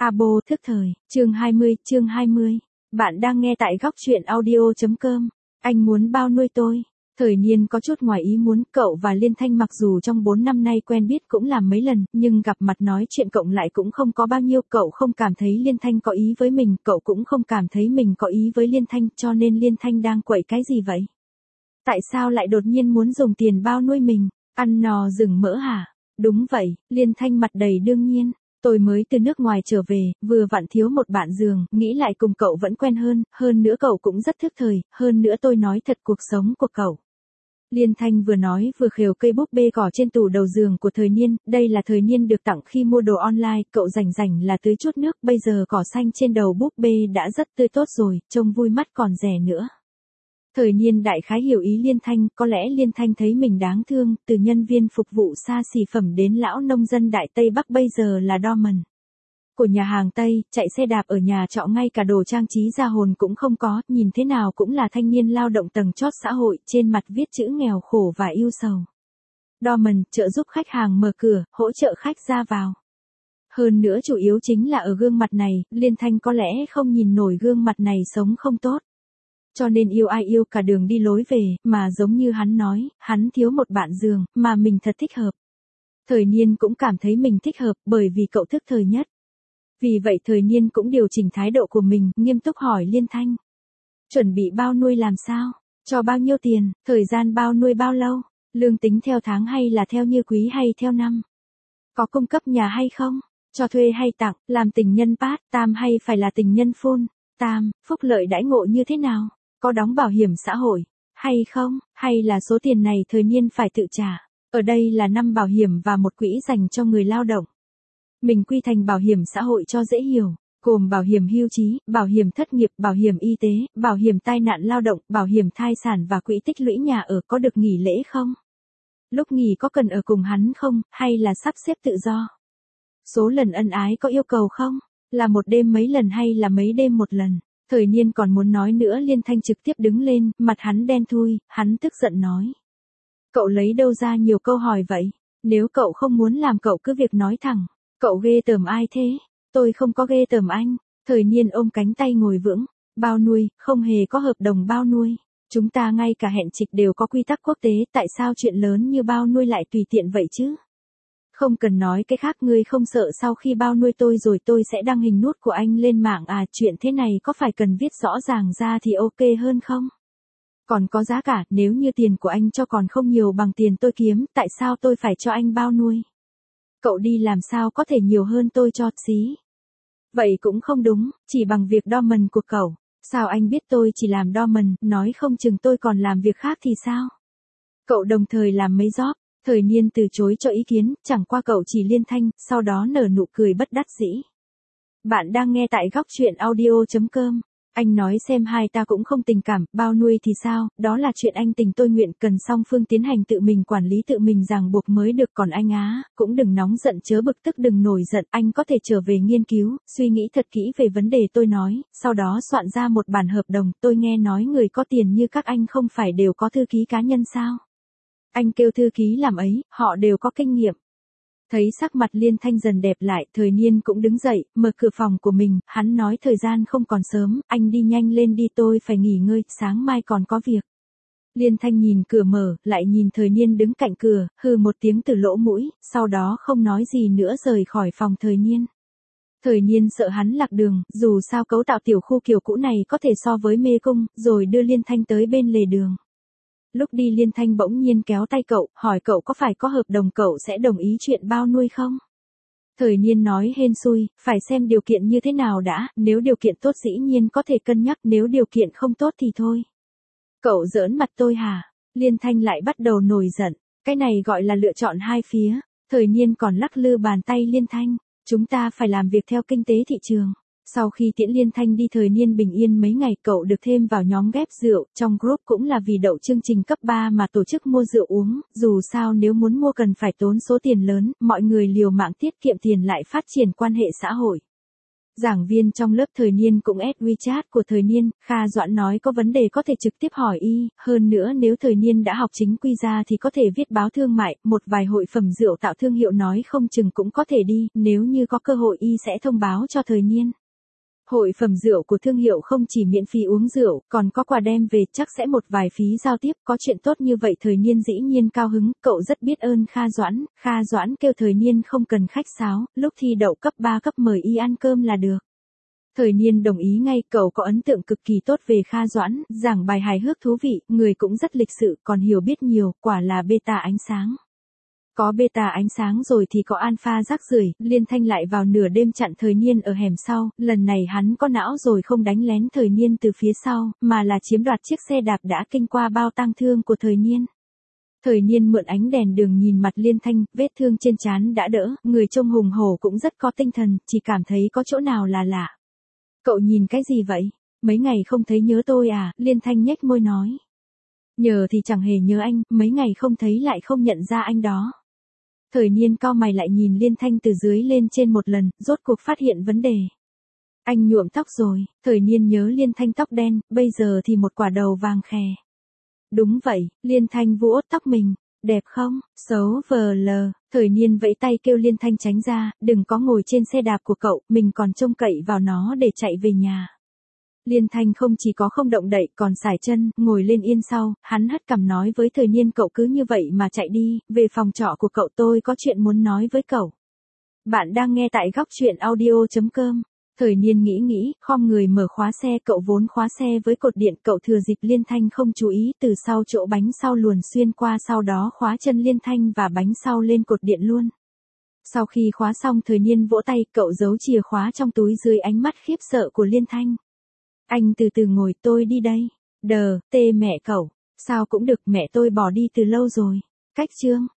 Abo thức thời, chương 20. Bạn đang nghe tại góc truyện audio.com. Anh muốn bao nuôi tôi. Thời Niên có chút ngoài ý muốn, cậu và Liên Thanh mặc dù trong 4 năm nay quen biết cũng làm mấy lần, nhưng gặp mặt nói chuyện cộng lại cũng không có bao nhiêu. Cậu không cảm thấy Liên Thanh có ý với mình, cậu cũng không cảm thấy mình có ý với Liên Thanh, cho nên Liên Thanh đang quậy cái gì vậy? Tại sao lại đột nhiên muốn dùng tiền bao nuôi mình? Ăn no rừng mỡ hả? Đúng vậy, Liên Thanh mặt đầy đương nhiên. Tôi mới từ nước ngoài trở về, vừa vặn thiếu một bạn giường, nghĩ lại cùng cậu vẫn quen hơn nữa cậu cũng rất thức thời, hơn nữa tôi nói thật cuộc sống của cậu. Liên Thanh vừa nói vừa khều cây búp bê cỏ trên tủ đầu giường của Thời Niên, đây là Thời Niên được tặng khi mua đồ online, cậu rảnh là tưới chút nước, bây giờ cỏ xanh trên đầu búp bê đã rất tươi tốt rồi, trông vui mắt còn rẻ nữa. Thời Niên đại khái hiểu ý Liên Thanh, có lẽ Liên Thanh thấy mình đáng thương, từ nhân viên phục vụ xa xỉ phẩm đến lão nông dân Đại Tây Bắc bây giờ là doorman của nhà hàng Tây, chạy xe đạp ở nhà trọ, ngay cả đồ trang trí ra hồn cũng không có, nhìn thế nào cũng là thanh niên lao động tầng chót xã hội, trên mặt viết chữ nghèo khổ và ưu sầu. Doorman, trợ giúp khách hàng mở cửa, hỗ trợ khách ra vào. Hơn nữa chủ yếu chính là ở gương mặt này, Liên Thanh có lẽ không nhìn nổi gương mặt này sống không tốt. Cho nên yêu ai yêu cả đường đi lối về, mà giống như hắn nói, hắn thiếu một bạn giường, mà mình thật thích hợp. Thời Niên cũng cảm thấy mình thích hợp, bởi vì cậu thức thời nhất. Vì vậy Thời Niên cũng điều chỉnh thái độ của mình, nghiêm túc hỏi Liên Thanh. Chuẩn bị bao nuôi làm sao? Cho bao nhiêu tiền? Thời gian bao nuôi bao lâu? Lương tính theo tháng hay là theo như quý hay theo năm? Có cung cấp nhà hay không? Cho thuê hay tặng? Làm tình nhân part time hay phải là tình nhân full time? Phúc lợi đãi ngộ như thế nào? Có đóng bảo hiểm xã hội hay không? Hay là số tiền này Thời Niên phải tự trả? Ở đây là 5 bảo hiểm và một quỹ dành cho người lao động. Mình quy thành bảo hiểm xã hội cho dễ hiểu, gồm bảo hiểm hưu trí, bảo hiểm thất nghiệp, bảo hiểm y tế, bảo hiểm tai nạn lao động, bảo hiểm thai sản và quỹ tích lũy nhà ở. Có được nghỉ lễ không? Lúc nghỉ có cần ở cùng hắn không, hay là sắp xếp tự do? Số lần ân ái có yêu cầu không? Là một đêm mấy lần hay là mấy đêm một lần? Thời Niên còn muốn nói nữa, Liên Thanh trực tiếp đứng lên, mặt hắn đen thui, hắn tức giận nói. Cậu lấy đâu ra nhiều câu hỏi vậy? Nếu cậu không muốn làm cậu cứ việc nói thẳng. Cậu ghê tởm ai thế? Tôi không có ghê tởm anh. Thời Niên ôm cánh tay ngồi vững. Bao nuôi, không hề có hợp đồng bao nuôi. Chúng ta ngay cả hẹn trịch đều có quy tắc quốc tế, tại sao chuyện lớn như bao nuôi lại tùy tiện vậy chứ? Không cần nói cái khác, ngươi không sợ sau khi bao nuôi tôi rồi tôi sẽ đăng hình nút của anh lên mạng à? Chuyện thế này có phải cần viết rõ ràng ra thì ok hơn không? Còn có giá cả, nếu như tiền của anh cho còn không nhiều bằng tiền tôi kiếm, tại sao tôi phải cho anh bao nuôi? Cậu đi làm sao có thể nhiều hơn tôi cho, xí. Vậy cũng không đúng, chỉ bằng việc doorman của cậu. Sao anh biết tôi chỉ làm doorman, nói không chừng tôi còn làm việc khác thì sao? Cậu đồng thời làm mấy job. Thời Niên từ chối cho ý kiến, chẳng qua cậu chỉ Liên Thanh, sau đó nở nụ cười bất đắc dĩ. Bạn đang nghe tại góc truyện audio.com. Anh nói xem hai ta cũng không tình cảm, bao nuôi thì sao, đó là chuyện anh tình tôi nguyện, cần song phương tiến hành tự mình quản lý tự mình ràng buộc mới được. Còn anh á, cũng đừng nóng giận chớ bực tức, đừng nổi giận, anh có thể trở về nghiên cứu, suy nghĩ thật kỹ về vấn đề tôi nói, sau đó soạn ra một bản hợp đồng. Tôi nghe nói người có tiền như các anh không phải đều có thư ký cá nhân sao? Anh kêu thư ký làm ấy, họ đều có kinh nghiệm. Thấy sắc mặt Liên Thanh dần đẹp lại, Thời Niên cũng đứng dậy, mở cửa phòng của mình, hắn nói thời gian không còn sớm, anh đi nhanh lên đi, tôi phải nghỉ ngơi, sáng mai còn có việc. Liên Thanh nhìn cửa mở, lại nhìn Thời Niên đứng cạnh cửa, hừ một tiếng từ lỗ mũi, sau đó không nói gì nữa rời khỏi phòng Thời Niên. Thời Niên sợ hắn lạc đường, dù sao cấu tạo tiểu khu kiểu cũ này có thể so với mê cung, rồi đưa Liên Thanh tới bên lề đường. Lúc đi Liên Thanh bỗng nhiên kéo tay cậu, hỏi cậu có phải có hợp đồng cậu sẽ đồng ý chuyện bao nuôi không? Thời Niên nói hên xui, phải xem điều kiện như thế nào đã, nếu điều kiện tốt dĩ nhiên có thể cân nhắc, nếu điều kiện không tốt thì thôi. Cậu giỡn mặt tôi hả? Liên Thanh lại bắt đầu nổi giận, cái này gọi là lựa chọn hai phía. Thời Niên còn lắc lư bàn tay Liên Thanh, chúng ta phải làm việc theo kinh tế thị trường. Sau khi tiễn Liên Thanh đi, Thời Niên bình yên mấy ngày, cậu được thêm vào nhóm ghép rượu, trong group cũng là vì đậu chương trình cấp 3 mà tổ chức mua rượu uống, dù sao nếu muốn mua cần phải tốn số tiền lớn, mọi người liều mạng tiết kiệm tiền lại phát triển quan hệ xã hội. Giảng viên trong lớp Thời Niên cũng add WeChat của Thời Niên, Kha Doãn nói có vấn đề có thể trực tiếp hỏi y, hơn nữa nếu Thời Niên đã học chính quy ra thì có thể viết báo thương mại, một vài hội phẩm rượu tạo thương hiệu nói không chừng cũng có thể đi, nếu như có cơ hội y sẽ thông báo cho Thời Niên. Hội phẩm rượu của thương hiệu không chỉ miễn phí uống rượu, còn có quà đem về, chắc sẽ một vài phí giao tiếp, có chuyện tốt như vậy Thời Niên dĩ nhiên cao hứng, cậu rất biết ơn Kha Doãn kêu Thời Niên không cần khách sáo, lúc thi đậu cấp 3 cấp mời y ăn cơm là được. Thời Niên đồng ý ngay, cậu có ấn tượng cực kỳ tốt về Kha Doãn, giảng bài hài hước thú vị, người cũng rất lịch sự, còn hiểu biết nhiều, quả là beta ánh sáng. Có beta ánh sáng rồi thì có alpha rác rưởi, Liên Thanh lại vào nửa đêm chặn Thời Niên ở hẻm sau, lần này hắn có não rồi không đánh lén Thời Niên từ phía sau, mà là chiếm đoạt chiếc xe đạp đã kinh qua bao tang thương của Thời Niên. Thời Niên mượn ánh đèn đường nhìn mặt Liên Thanh, vết thương trên trán đã đỡ, người trông hùng hổ cũng rất có tinh thần, chỉ cảm thấy có chỗ nào là lạ. Cậu nhìn cái gì vậy? Mấy ngày không thấy nhớ tôi à? Liên Thanh nhếch môi nói. Nhờ thì chẳng hề nhớ anh, mấy ngày không thấy lại không nhận ra anh đó. Thời Niên cau mày lại nhìn Liên Thanh từ dưới lên trên một lần, rốt cuộc phát hiện vấn đề. Anh nhuộm tóc rồi, Thời Niên nhớ Liên Thanh tóc đen, bây giờ thì một quả đầu vàng khè. Đúng vậy, Liên Thanh vuốt tóc mình, đẹp không, xấu vờ lờ, Thời Niên vẫy tay kêu Liên Thanh tránh ra, đừng có ngồi trên xe đạp của cậu, mình còn trông cậy vào nó để chạy về nhà. Liên Thanh không chỉ có không động đậy còn sải chân, ngồi lên yên sau, hắn hất cằm nói với Thời Niên cậu cứ như vậy mà chạy đi, về phòng trọ của cậu tôi có chuyện muốn nói với cậu. Bạn đang nghe tại góc truyện audio.com. Thời Niên nghĩ, khom người mở khóa xe, cậu vốn khóa xe với cột điện, cậu thừa dịp Liên Thanh không chú ý từ sau chỗ bánh sau luồn xuyên qua, sau đó khóa chân Liên Thanh và bánh sau lên cột điện luôn. Sau khi khóa xong Thời Niên vỗ tay, cậu giấu chìa khóa trong túi dưới ánh mắt khiếp sợ của Liên Thanh. Anh từ từ ngồi, tôi đi đây. Tê mẹ cậu, sao cũng được, mẹ tôi bỏ đi từ lâu rồi. Cách chương.